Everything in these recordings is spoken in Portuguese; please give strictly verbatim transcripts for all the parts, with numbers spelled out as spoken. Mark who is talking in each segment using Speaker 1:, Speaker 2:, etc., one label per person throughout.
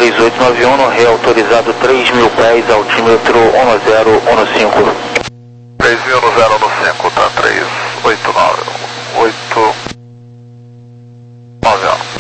Speaker 1: três oito nove um, reautorizado três mil pés, altímetro um zero um cinco.
Speaker 2: três mil um zero um cinco, tá, três oito nove, oito nove um.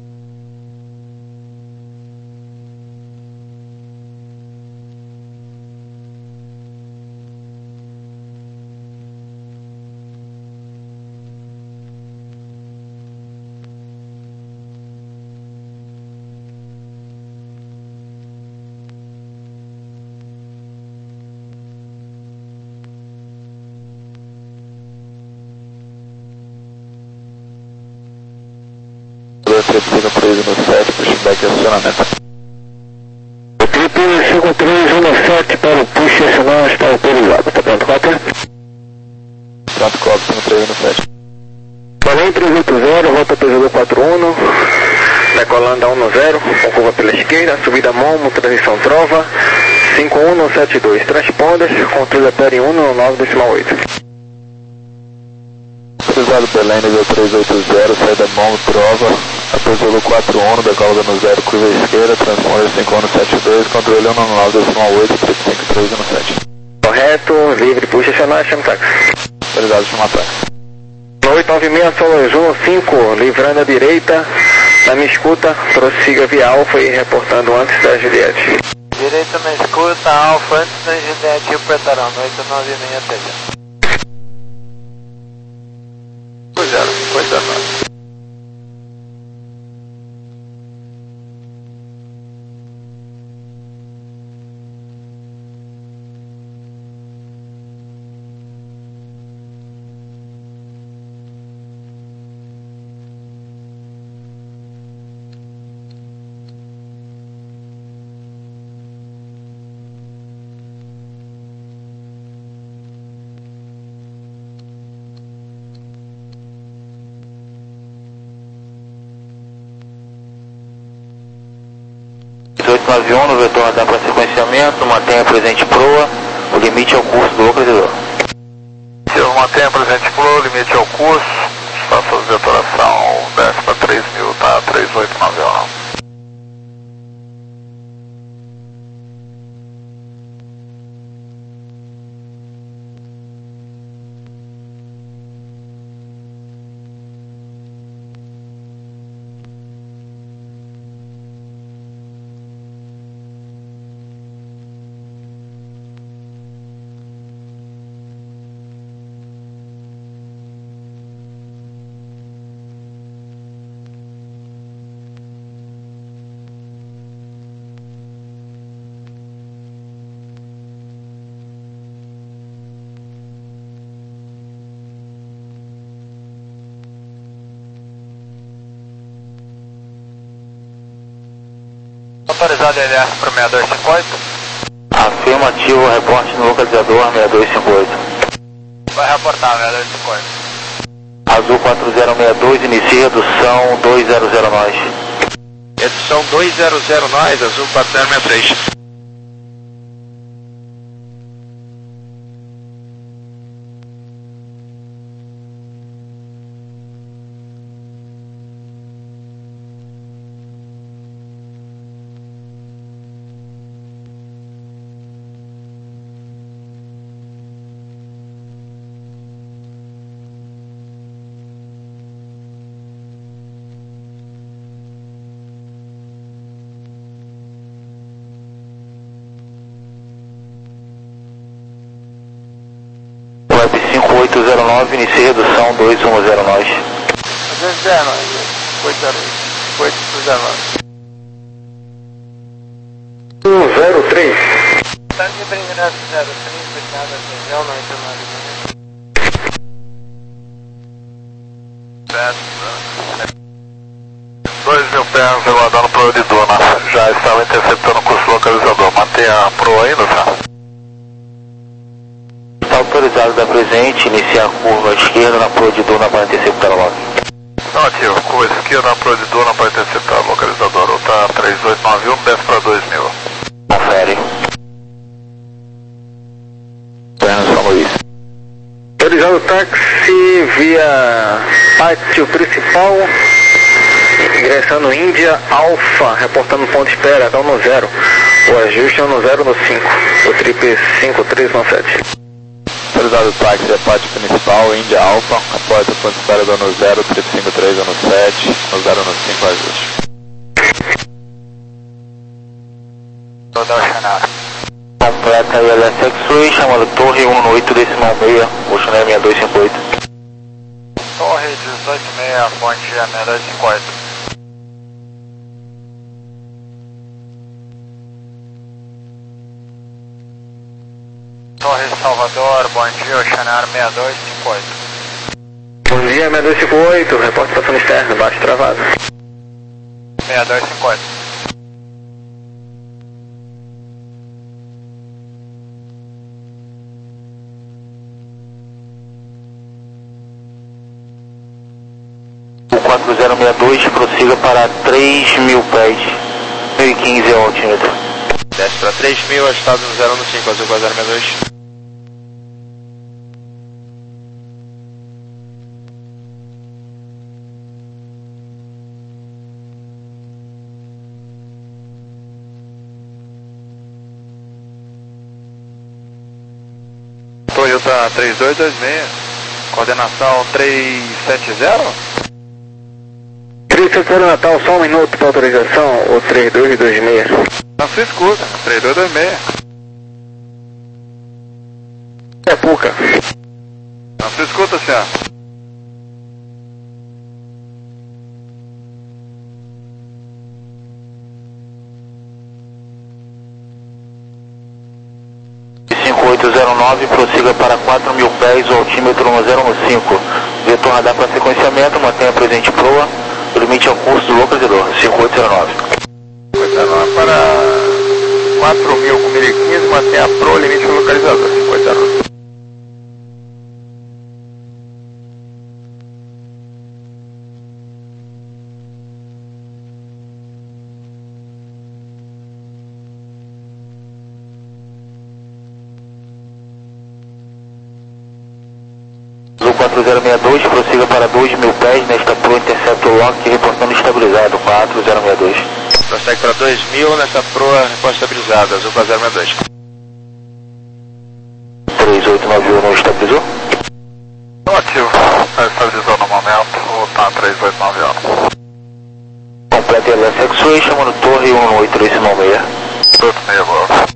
Speaker 1: Tripina preso no sete, pushback acionamento.
Speaker 3: Tripina cinco três um sete para o push acionar, está autorizado. Está pronto, quatro?
Speaker 1: Pronto, copo, cinco três no sete.
Speaker 3: Balém três oito zero, volta pesador quatro um, decolando a um zero, com curva pela esquerda, subida Momo, transição Trova, cinco um sete dois, transponders, controle até um nove decimal oito.
Speaker 1: Autorizado Belém, nível três oito zero, saída Momo, Trova, apesolo quatro um, decola no zero, curva esquerda, transponder cinco um sete dois, controle um nove decimal oito, cinco três um sete.
Speaker 3: Correto, livre, puxa acionar, chama táxi.
Speaker 1: Autorizado, chama táxi.
Speaker 3: oito nove seis, Solo Juno cinco, livrando a direita, na minha escuta, prossiga via Alfa e reportando antes da Juliette.
Speaker 4: Direita na escuta, Alfa antes da Juliette e o Petarão, oito nove seis até já.
Speaker 2: Pois é, pois é, mano.
Speaker 1: oito nove um, no vetor radar para sequenciamento, mantenha presente proa, o limite é o curso do localizador.
Speaker 2: Eu mantenha presente proa, o limite é o curso, faça a vetoração, desce para três mil, tá, três oito nove um.
Speaker 4: Autorizado L R para seis dois cinco oito.
Speaker 1: Afirmativo, reporte no localizador seis dois cinco oito.
Speaker 4: Vai reportar seis dois cinco oito.
Speaker 1: Azul quatro zero seis dois, inicia redução dois zero zero nós.
Speaker 4: Redução dois zero zero nós, Azul quatro zero seis três.
Speaker 1: cinco oito zero nove, inicia redução dois um zero nós.
Speaker 4: dois zero nove, oito zero nove.
Speaker 3: um zero três.
Speaker 4: Tá de brincadeira zero três, obrigado, atenção, não entra nada.
Speaker 2: dois mil pés aguardando proa de Duna, já estava interceptando o curso localizador, mantenha a proa ainda, tá?
Speaker 1: Está autorizado da presente, iniciar a curva à esquerda na proa de Duna para interceptar o log.
Speaker 2: Não, ativo, curva esquerda na proa de Duna para interceptar o localizador, ou tá três oito nove um, desce para dois mil.
Speaker 1: Confere. Buenos São Luís.
Speaker 3: Autorizado táxi via pátio principal, Ingressando Índia Alfa, reportando ponto de espera, H um zero. O ajuste é um zero no cinco, o triple cinco três um sete.
Speaker 1: Autorizado o táxi, reparte principal, Índia Alfa, reporta ponto de espera H um zero, triple cinco três um sete, um zero no cinco, ajuste.
Speaker 4: Toda o cenário.
Speaker 5: Completa I L S X-Ray, chamando Torre um oito decimal seis, Ocean Air seis dois cinco oito.
Speaker 4: Torre dezoito seis, ponte seis dois cinco oito. Torre Salvador, bom dia, Ocean Air seis dois cinco oito.
Speaker 3: Bom dia, seis dois cinco oito, reporte estação externa, baixo travado.
Speaker 4: seis dois cinco oito.
Speaker 5: O quatro zero seis dois prossiga para três mil pés, mil e quinze ao altímetro.
Speaker 1: Desce para três mil, agitado no zero no cinco, azul quatro zero seis dois. Toyota três dois dois seis, coordenação três sete zero.
Speaker 3: três sete zero Natal, só um minuto para autorização, o três dois dois seis.
Speaker 1: Na sua escuta, três dois dois seis.
Speaker 3: É Puca.
Speaker 1: Na sua escuta, senhor.
Speaker 5: cinco oito zero nove, prossiga para quatro mil pés, o altímetro um zero no cinco. Vetor radar para sequenciamento, mantenha presente proa, o limite ao curso do localizador, cinco oito zero nove.
Speaker 1: cinco oito zero nove para quatro mil com mil e quinze, mantenha proa, limite ao localizador, cinco oito zero nove.
Speaker 5: quatro zero seis dois, prossiga para dois mil pés, nesta proa intercepto lock, reportando estabilizado, quatro zero seis dois.
Speaker 1: Prossegue para dois mil, nessa proa, reposta estabilizada, azul quatro zero seis dois.
Speaker 5: três oito nove um não estabilizou?
Speaker 2: Não ativo, está estabilizando no momento, voltar três oito nove um.
Speaker 5: Completa I L S X-Ray, chamando Torre um oito decimal seis.
Speaker 2: oito seis, boa.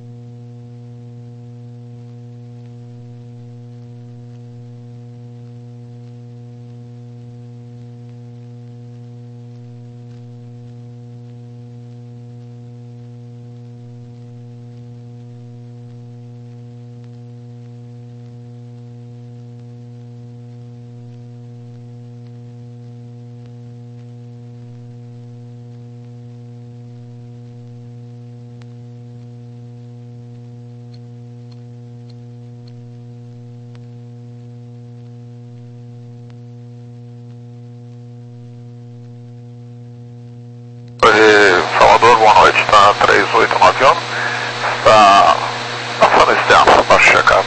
Speaker 2: Salvador, boa noite, está três oito nove um, está passando externo, baixo checado.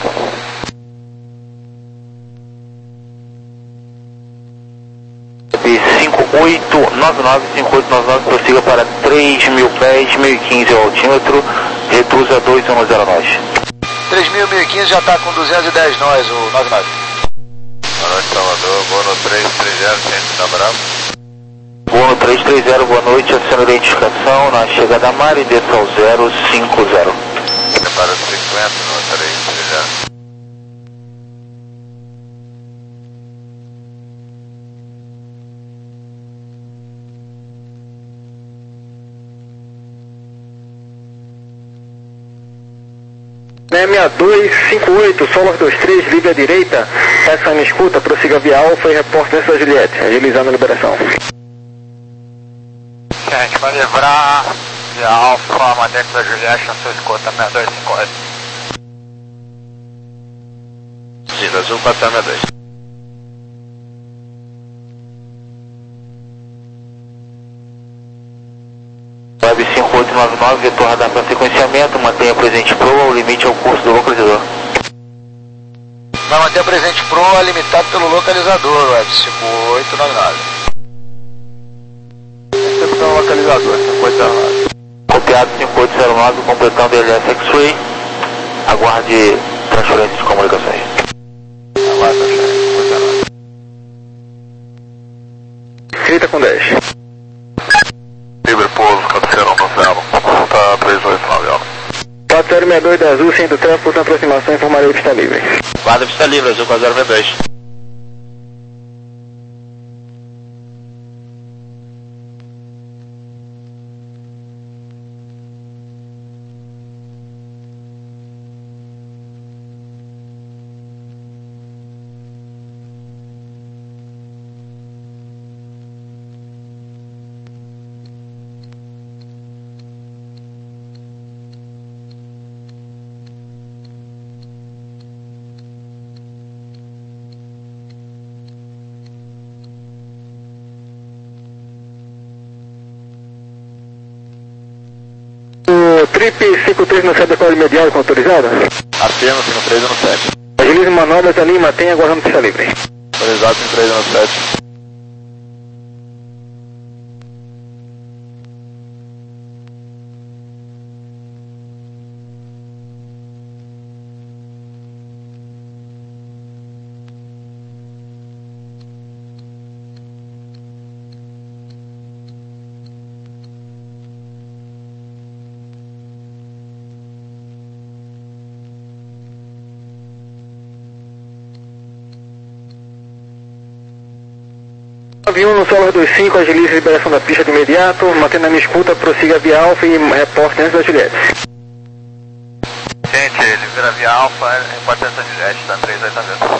Speaker 5: cinco oito nove nove, cinco oito nove nove, prossiga para três mil pés, mil e quinze ao altímetro, reduza dois um zero nós.
Speaker 4: três mil, mil e quinze já está com duzentos e dez nós, o nove nove.
Speaker 2: Boa noite, Salvador, boa noite, três três zero, ciente da Bravo.
Speaker 5: Boa noite, três três zero, boa noite, aciona a identificação na chegada a mar e desça ao zero cinco zero.
Speaker 2: Prepara cinquenta no três três zero.
Speaker 3: seis dois cinco oito, Solar dois três, livre à direita, essa me escuta, prossiga via Alfa e reporte nessa da Juliette, agilizando a liberação.
Speaker 4: Gente, manevrar via Alfa, Madex da Juliette, na sua escuta, seis dois cinco oito.
Speaker 1: Sim, azul quatro zero seis dois.
Speaker 5: Web cinco oito nove nove, vetor radar para sequenciamento, mantenha presente proa, o limite ao curso do localizador.
Speaker 4: Vai manter presente proa limitado pelo localizador, Web cinco oito nove nove.
Speaker 1: localizador, cinco oito zero nove.
Speaker 5: Copiado cinco oito zero nove, completando L S X-Ray. Aguarde transferência de comunicações.
Speaker 1: Aguarde transferência cinco oito zero nove.
Speaker 3: trinta com dez.
Speaker 2: Livre pouso, cabeceira no zero. Tá três oito nove.
Speaker 3: quatro zero seis dois da Azul, centro do tráfego, na aproximação, informarei pista livre.
Speaker 5: Guarda pista livre, Azul quatro zero seis dois.
Speaker 3: O Trip cinco três no sete da cola imediata com autorizada?
Speaker 1: Afirma cinco três no sete.
Speaker 3: Agilize manobras ali, mantenha aguardando pista livre.
Speaker 1: Autorizado cinco três no sete.
Speaker 3: nove um no Solar dois cinco, agilize a liberação da pista de imediato, mantendo a minha escuta, prossiga via Alfa e reporte antes da Juliette.
Speaker 2: Gente, ele vira via Alfa, reporte antes da Juliette, tá três oito nove.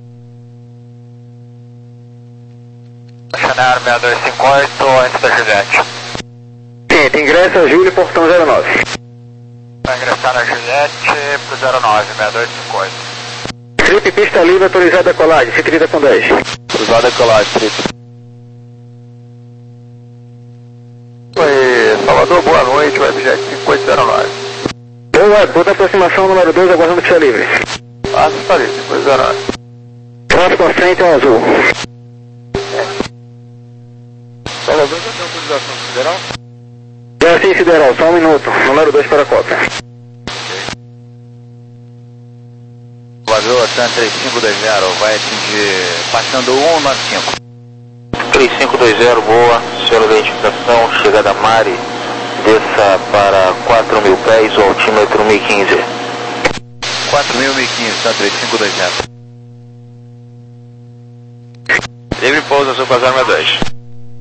Speaker 2: Chanel seis dois cinco oito, antes da Juliette.
Speaker 3: Gente, ingressa Júlio, portão zero nove.
Speaker 2: Vai ingressar na Juliette pro zero nove, seis dois cinco oito.
Speaker 3: Trip pista livre, autorizada a colagem, cento e trinta com dez.
Speaker 1: Cruzada colagem, Trip. Oi, Salvador, boa noite, webjet cinco oito zero nove.
Speaker 3: Boa, boa aproximação número dois, aguardando pista livre.
Speaker 1: Ah, está ali, cinco oito zero nove.
Speaker 3: Tráfego à frente ao azul.
Speaker 1: Salvador, já tem autorização federal?
Speaker 3: Já sim, Sideral, só um minuto. Número dois para a cópia.
Speaker 5: Salvador, San três cinco dois zero, vai atingir passando um nove cinco. três cinco dois zero, boa, senhora da identificação, chegada Mari, desça para quatro mil pés, o altímetro mil e quinze.
Speaker 1: quatro mil, mil e quinze, San três cinco dois zero.
Speaker 5: Livre pouso, Azul quatro zero seis dois.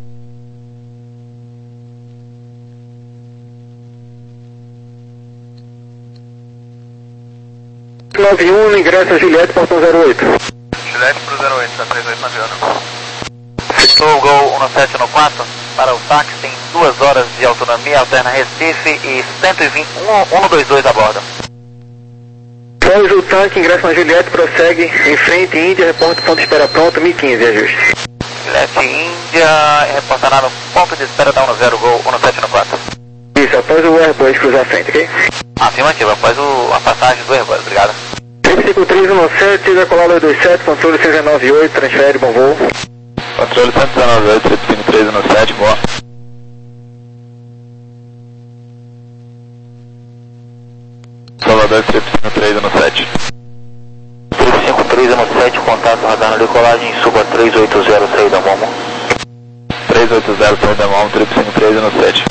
Speaker 3: nove um, ingressa Juliette, portão zero oito.
Speaker 2: Juliette pro zero oito, tá três oito nove. Fixou o Gol um sete no quatro, para o táxi tem duas horas de autonomia, alterna Recife e cento e vinte, cento e vinte e dois a bordo.
Speaker 3: Pós o tanque, ingressa na Juliette, prossegue em frente, Índia, reporte ponto de espera pronto, mil e quinze, ajuste.
Speaker 2: Juliette Índia, reportará no ponto de espera da um zero Gol um sete no quatro.
Speaker 3: Isso, após o Airbus cruzar a frente, ok?
Speaker 2: Afirmativo, após o, a passagem do Airbus, obrigado.
Speaker 3: cinco três um sete, decolar dois dois sete, controle seis nove oito, transfere, bom voo.
Speaker 1: Controle cento e dezenove oito, cinco três um sete, boa. Salvador, cinco três um sete.
Speaker 5: cinco três um sete, contato radar na decolagem, suba três oito zero, saída Momo.
Speaker 1: três oito zero, saída Momo, cinco três um sete.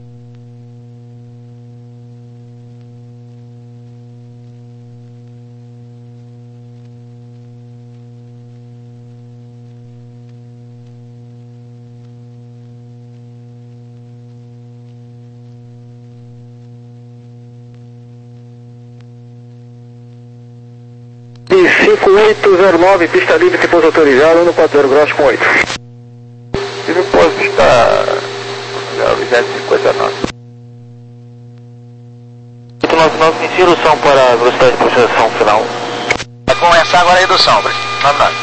Speaker 3: cinco oito zero nove, pista livre, tem pouso autorizado, um quatro zero graus com oito.
Speaker 1: E depois está objeto cinco oito zero nove.
Speaker 5: oito nove nove, inicia a redução para a velocidade de projeção final.
Speaker 2: Vai começar agora a redução, nove nove.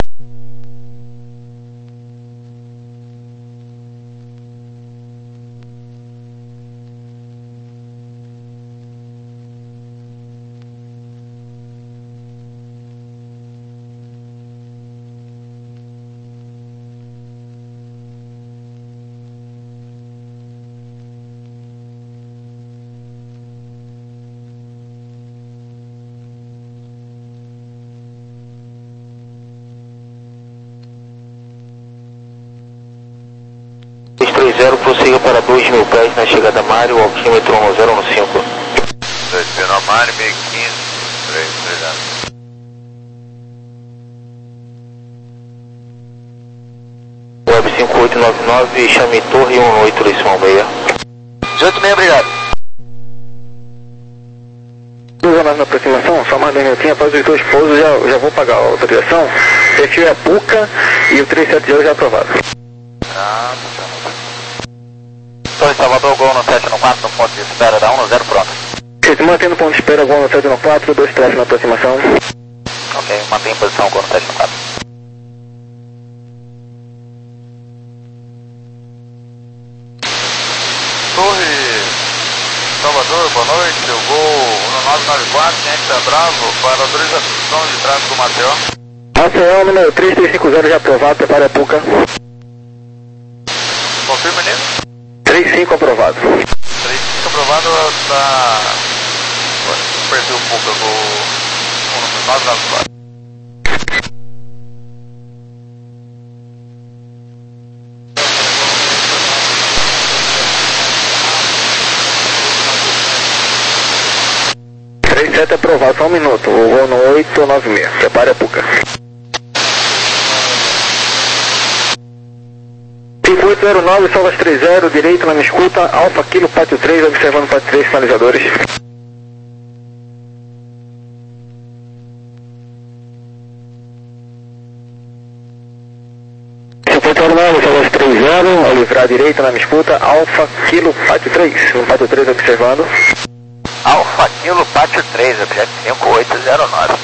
Speaker 5: três zero, prossiga para dois mil pés na chegada Mário, altímetro um zero um cinco.
Speaker 4: dois Pino Mário, meio quinze, três, obrigado.
Speaker 5: Web cinco oito nove nove, chame Torre um oito três seis.
Speaker 2: dezoito meia, obrigado.
Speaker 3: Duas horas na aproximação, só mais dois minutinhos, após os dois pousos já, já vou pagar a autorização. Perfil é a Puca e o trezentos e setenta já aprovado.
Speaker 2: Ah, Torre Salvador, Gol no sete no quatro, no ponto de espera da um zero, pronto.
Speaker 3: Se mantendo o ponto de espera, Gol no sete no quatro, dois três na aproximação.
Speaker 2: Ok, mantém em posição, Gol no sete no quatro.
Speaker 4: Torre Salvador, boa noite, eu vou no nove nove quatro, Yankee Bravo, para autorização de tráfego Maceió.
Speaker 3: Maceió, número três três cinco zero já aprovado, prepare a Puca.
Speaker 4: Confirma, menino?
Speaker 3: três cinco aprovado.
Speaker 4: três cinco aprovado, está... Perdi um pouco, eu vou no nove nove quatro.
Speaker 3: três sete aprovado, só um minuto, eu vou no oito nove seis, prepare a Puca. cinco oito zero nove, Solas três zero, direito na minha escuta, Alfa Kilo Pátio três, observando Pátio três, sinalizadores. cinco oito zero nove, Solas três zero, ao livrar direita na minha escuta, Alfa Kilo Pátio três, no Pátio três observando.
Speaker 2: Alfa Kilo Pátio três, objeto cinco oito zero nove.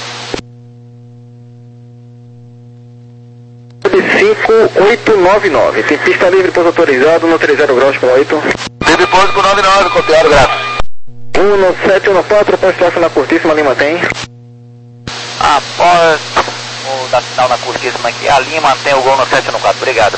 Speaker 3: cinco oito nove nove, tem pista livre, pouso autorizado no trinta graus com oito.
Speaker 2: Livre pouso com nove nove, copiado, gráfico.
Speaker 3: um no sete um quatro, após tráfego na curtíssima, ali mantém.
Speaker 2: Após o da final na curtíssima aqui, a linha mantém o Gol no sete no quatro, obrigado.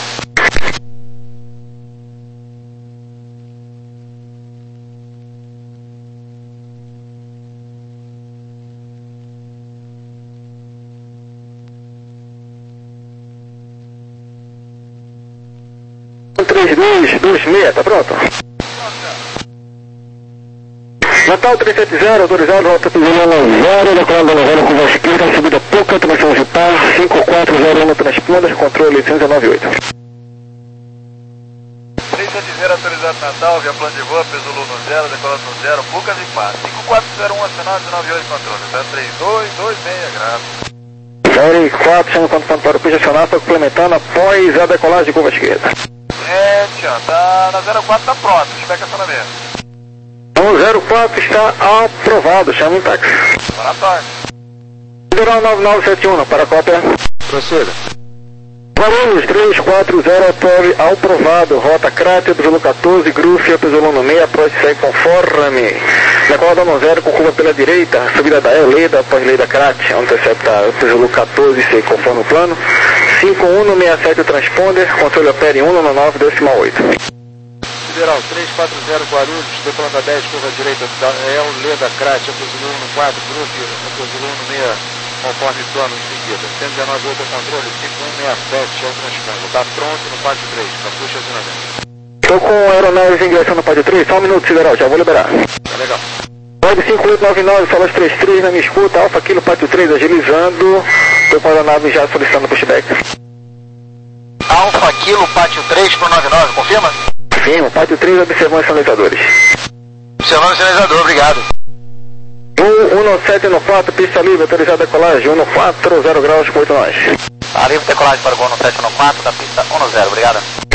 Speaker 3: três dois dois seis, tá pronto? Natal trezentos e setenta, autorizado, volta para o zero, decolando da zero com voz esquerda, subida pouca, transmissão de par, cinco quatro zero um transpondas, controle cento e noventa e oito.
Speaker 4: trezentos e setenta autorizado Natal, via plano de voo, peso no zero, decolando no zero, Pucas e par. cinco quatro zero um acionado, dezenove e oito controle, zero três dois dois seis, grave.
Speaker 3: zero quatro, chama quanto ponto para o piso acionado, está complementando após a decolagem de curva esquerda.
Speaker 4: É, Tião, tá na zero quatro, tá pronto, espera acionamento.
Speaker 3: O zero quatro está aprovado, chama em táxi.
Speaker 4: Boa tarde.
Speaker 3: Federal nove nove sete um, para a cópia.
Speaker 5: Proceda.
Speaker 3: Valores três quatro zero, apove, aprovado, rota Cráter, Pizolo quatorze, Grúfia, Pizolo no meio, após segue conforme. Decolada no zero, com curva pela direita, subida da Leda, após Leda Cráter, onde intercepta Pizolo quatorze, segue conforme o plano. cinco um seis sete transponder, controle opere um no nove decimal oito.
Speaker 6: Federal três quatro zero Guarulhos, decolando a dez, curva direita, é o Leda Cráter, Pizolo no quatro, Grúfia, Pizolo no meio, conforme plano em seguida. cento e dezenove outro controle, cinco um seis sete é o transponder. Está pronto no Pátio três, capucha acionamento.
Speaker 3: Estou com aeronaves ingressando no Pátio três, só um minuto, Federal, já vou liberar.
Speaker 6: Tá legal.
Speaker 3: Web cinco oito nove nove, Solas trinta e três na minha escuta, Alfa Kilo Pátio três agilizando, estou com a aeronave já solicitando pushback.
Speaker 2: Alfa Kilo Pátio três pro nove nove, confirma?
Speaker 3: Confirmo, Pátio três observando os sinalizadores.
Speaker 2: Observando o sinalizador, obrigado.
Speaker 3: um no sete no quatro, pista livre, autorizada a decolagem, um no quatro, zero graus com oito nós.
Speaker 2: Tá livre decolagem para o Gol no sete no quatro, da pista um no zero, obrigado.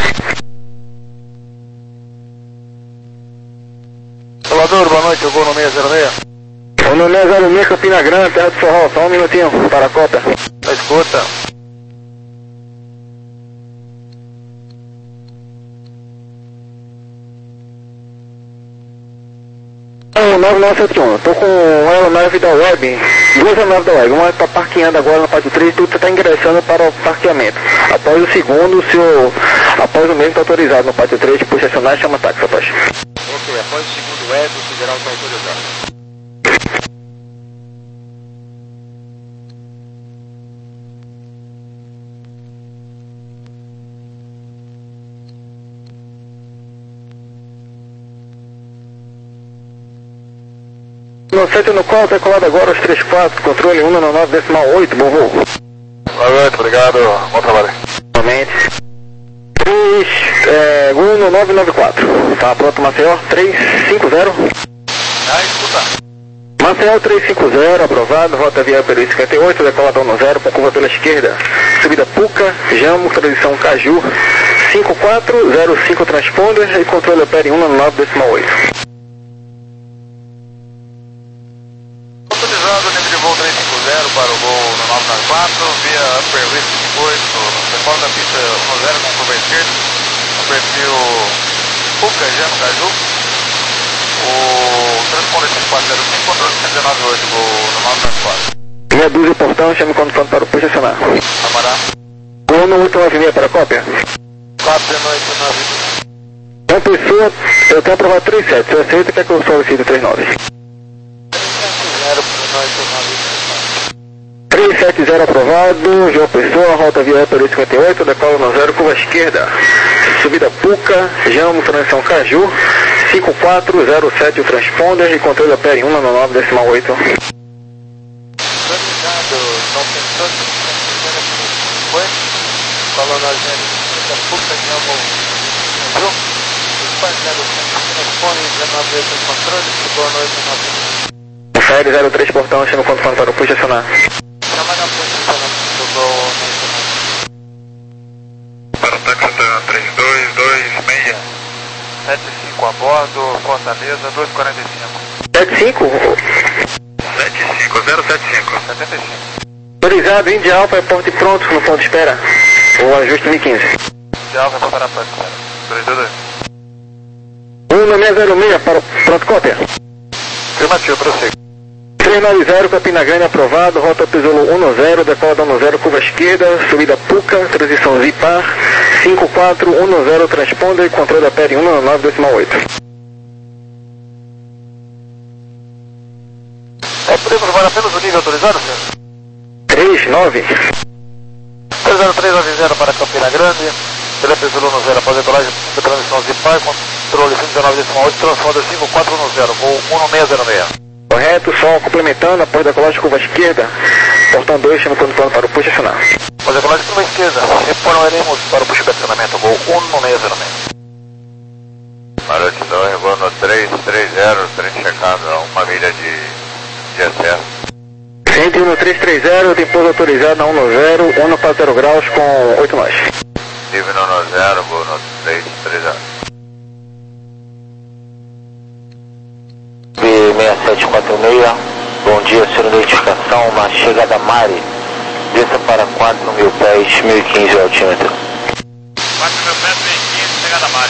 Speaker 6: Salvador, boa noite, eu vou no seis zero seis.
Speaker 3: O no seis zero seis, Campina Grande, Terra do Forró, só um minutinho para a cópia.
Speaker 6: Na escuta.
Speaker 3: nove nove sete um, estou com uma aeronave da Web, duas aeronaves da Web, uma está parqueando agora no Pátio três, tudo está ingressando para o parqueamento. Após o segundo, se o, após o mesmo está autorizado no Pátio três, puxa acionar e chama táxi, rapaz.
Speaker 6: Ok, após o segundo web, o Federal está autorizado.
Speaker 3: No sete no quatro, é colado agora os três quatro, controle um nove nove decimal oito, bom voo.
Speaker 1: Boa noite, obrigado, bom trabalho.
Speaker 3: Novamente. três, é, um nove nove quatro. Tá pronto, Maceió, três cinco zero.
Speaker 4: Ah, escuta.
Speaker 3: Maceió três cinco zero, aprovado, rota via pelo cinquenta e oito, decolado um zero, com curva pela esquerda, subida Puca, Jamo, transição Caju, cinco quatro zero cinco transponder e controle opere um nove nove decimal oito.
Speaker 4: Autorizado, nível de voo trezentos e cinquenta para o voo no nove nove quatro, via Upper Risk cinquenta e oito, decola da pista um zero com curva esquerda, no perfil Puca, Jamo, Caju. O transponder três quatro zero cinco, controle cento e nove oito, voo no nove nove quatro.
Speaker 3: Meia dúzia portão, chame quando for para o push acionar.
Speaker 4: Amará.
Speaker 3: um oito nove seis para a cópia.
Speaker 4: quatro oito nove.
Speaker 3: Uma pessoa, eu tenho aprovado três sete, se aceita, quer que eu solicite três nove? três sete zero aprovado, João Pessoa, rota via pelo cinquenta e oito, decola no zero, curva esquerda, subida Puca, Jamo, transição Caju, cinco quatro zero sete o transponder e controle opere um nove nove decimal oito.
Speaker 6: Organizado, não pensando que foi, falando a gente, da Puca, Jamo, Caju, fazendo o telefone, dezenove oito controle, boa noite, nove.
Speaker 3: Série zero três portão, chama quando for para o push acionar.
Speaker 6: Chama na posição do voo nacional.
Speaker 4: Para o táxi três dois dois seis. sete cinco a bordo, Fortaleza dois quarenta e cinco.
Speaker 3: sete cinco?
Speaker 4: sete cinco zero sete cinco. setenta e cinco.
Speaker 3: Autorizado, Índia Alfa, é porte pronto, no ponto de espera. O ajuste mil e quinze.
Speaker 4: De Alfa para a pista. três dois dois.
Speaker 3: um seis zero seis, para pronto, cópia.
Speaker 4: Afirmativo, prossiga.
Speaker 3: três nove zero, Campina Grande aprovado, rota Pisolo um zero, decola um zero, curva esquerda, subida Puca, transição Zipar, cinco quatro um zero, transponder e controle opere um nove nove decimal oito.
Speaker 4: É, podemos levar apenas o nível autorizado, senhor?
Speaker 3: três nove.
Speaker 4: três zero três nove zero para Campina Grande, Telepesolo um zero, após decolagem da transição Zipar, controle cento e dezenove decimal oito, transponder cinco quatro um zero, voo um seis zero seis.
Speaker 3: Correto, som complementando, após decolagem curva esquerda, portão dois, chama quando for para o push acionar.
Speaker 4: Após decolagem curva esquerda, retornaremos para o push de acionamento, voo um seis zero seis. Marotinou, revoando no três três zero, trem checado a uma milha de, de acesso.
Speaker 3: Centro no três três zero, tem pouso autorizado na um zero, um para zero graus com oito nós.
Speaker 4: Nível no zero, voo no três três zero.
Speaker 5: B seis sete quatro seis, bom dia, senhor, identificação na chegada Mari, desça para quatro mil pés, mil e quinze altímetro.
Speaker 4: quatro mil pés, mil e quinze, chegada Mari.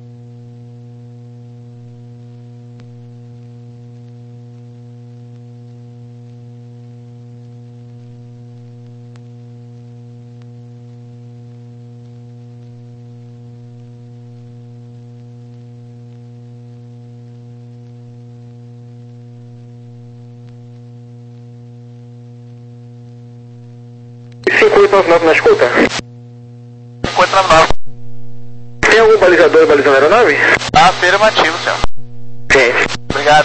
Speaker 3: cinco oito nove nove na escuta?
Speaker 4: cinco oito nove nove.
Speaker 3: Tem algum balizador balizando a aeronave?
Speaker 4: Afirmativo, senhor.
Speaker 3: Sim.
Speaker 4: Obrigado.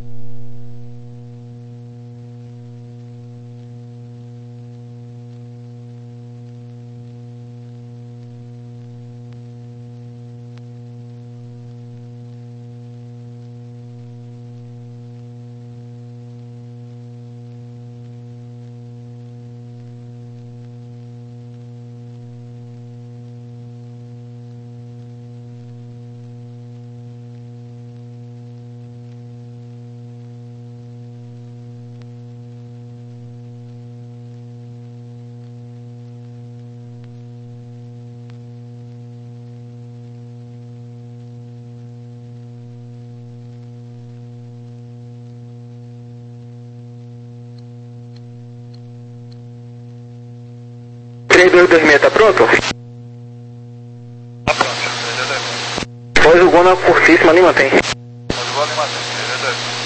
Speaker 3: três dois dois seis, tá pronto?
Speaker 4: Tá pronto, três dois dois seis.
Speaker 3: Pós o Gona curtíssima ali, mantém.
Speaker 4: Pode voar animação, três dois dois seis.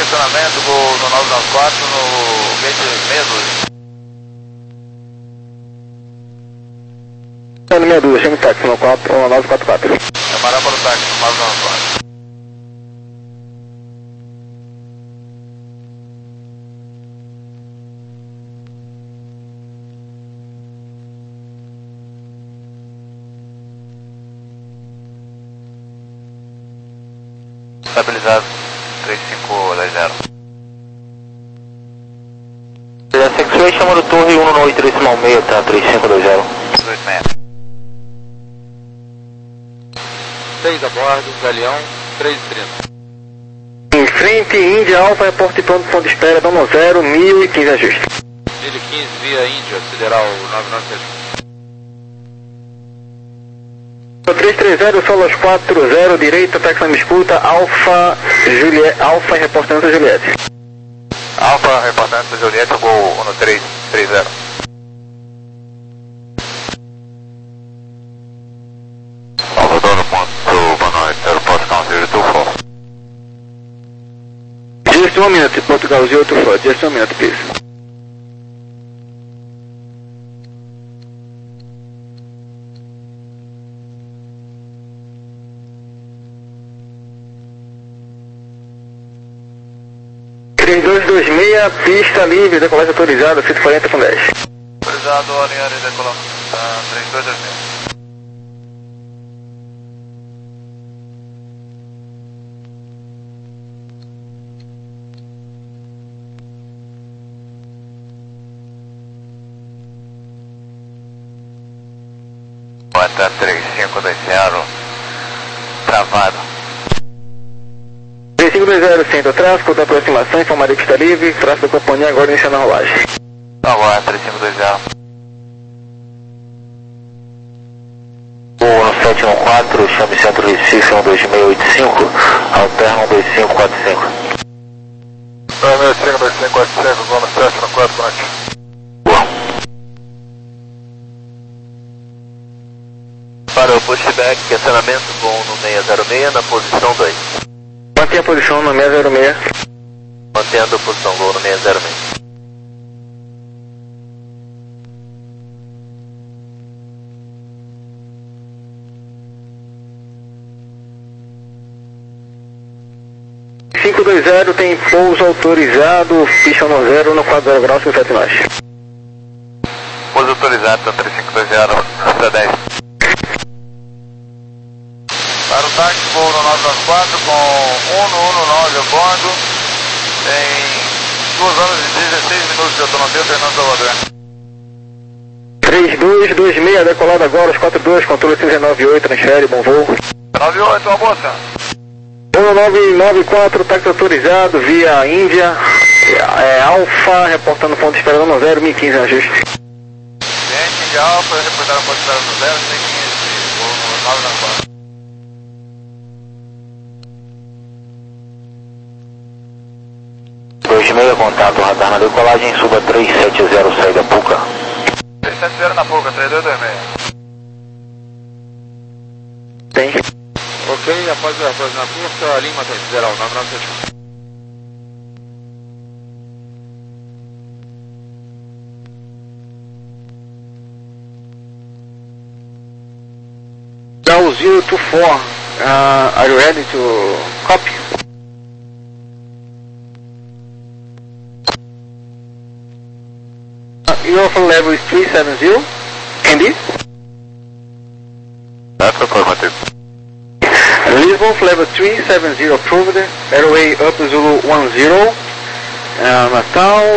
Speaker 4: direcionamento, gol no nove nove quatro, no gate seis dois.
Speaker 3: No meia dúzia, chama o táxi no nove quatro quatro.
Speaker 4: Preparar para o táxi no nove nove quatro.
Speaker 5: Estabilizado, três cinco dois zero. Sexuei chamando torre um nove três seis, tá, três cinco dois zero.
Speaker 4: dois seis.
Speaker 6: seis a bordo, Galeão, três e trinta.
Speaker 3: Em frente, Índia Alfa, reporte pronto, ponto de espera, domo zero, mil e quinze ajuste.
Speaker 6: mil e quinze via Índia, sideral nove nove sete.
Speaker 3: três três zero, Solos quatro zero, direita, táxi na me escuta, Alfa, Juliette, Alfa reportando Juliette.
Speaker 4: Alfa, reportando Juliette, gol um três três zero.
Speaker 1: Salvador no ponto, boa noite, aeroporto Council to four.
Speaker 3: Just one minute, Portugal zero two four, just one minute, please. três dois dois seis, pista livre, decolagem autorizada, cento e quarenta com dez.
Speaker 4: Autorizado, alinhar e decolar. Uh, três dois dois seis.
Speaker 5: Bota três cinco dois zero, travado.
Speaker 3: três cinco dois zero, centro tráfego, da aproximação, informada que está livre, tráfego da companhia agora iniciando a rolagem.
Speaker 5: Agora, três cinco dois zero. um sete um quatro, chame centro Recife um dois seis oito cinco, alterna um dois cinco quatro cinco.
Speaker 4: dois cinco dois cinco quatro cinco, gol no sete no quatro, pronto.
Speaker 5: Para o pushback, acionamento com no seis zero seis na posição dois.
Speaker 3: Mantenha a posição no seis zero seis.
Speaker 5: Mantendo a posição, gol no seis zero seis.
Speaker 3: cinco dois zero tem pouso autorizado, pista no zero no quatro zero graus, sete nós.
Speaker 4: Pouso autorizado, tá três cinco dois zero, até dez. Para o táxi, voo no nove nove quatro com um um nove a bordo. Tem duas horas e dezesseis minutos de autonomia, Fernando Salvador.
Speaker 3: três dois dois seis, decolado agora, os quatro dois, controle cinco nove oito, transfere, bom voo.
Speaker 4: nove oito, uma moça.
Speaker 3: um nove nove quatro, táxi autorizado, via Índia, é, Alfa, reportando ponto de espera no zero, mil e quinze ajuste.
Speaker 4: Cliente de Alfa, reportaram ponto de espera no zero, mil e quinze, voo no nove nove quatro.
Speaker 5: dois seis, contato, radar na decolagem, suba três sete zero, sai da Puca.
Speaker 4: três sete zero na Puca, três dois dois seis.
Speaker 3: Tem.
Speaker 6: Ok, após a após na curta, Lima tem sideral nove nove sete.
Speaker 3: Dow zero two four, uh, are you ready to copy? Uh, your phone level is three seven zero, and this?
Speaker 1: That's affirmative.
Speaker 3: Lisbon level three seven zero approved, airway up Zulu one zero, uh, Natal.